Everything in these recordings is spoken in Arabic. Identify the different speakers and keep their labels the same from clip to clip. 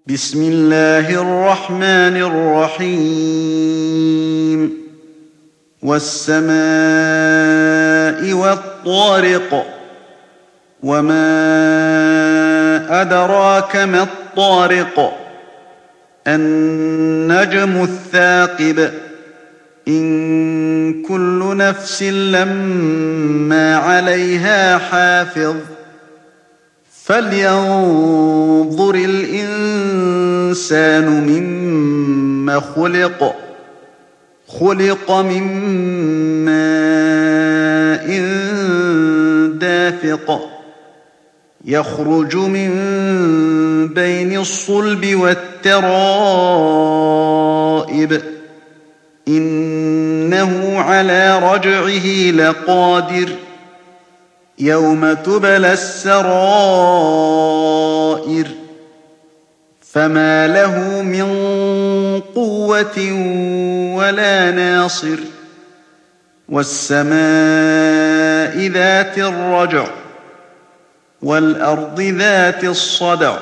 Speaker 1: بسم الله الرحمن الرحيم والسماء والطارق وما أدراك ما الطارق النجم الثاقب إن كل نفس لما عليها حافظ فلينظر الإنسان مما خلق من ماء دافق يخرج من بين الصلب والترائب إنه على رجعه لقادر يوم تبلى السرائر فما له من قوة ولا ناصر والسماء ذات الرجع والأرض ذات الصدع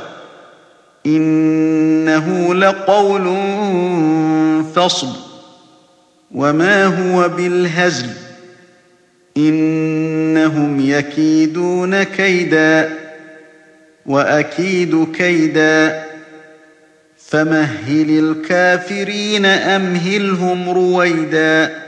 Speaker 1: إنه لقول فصل وما هو بالهزل إنهم يكيدون كيدا وأكيد كيدا فمهل الكافرين أمهلهم رويدا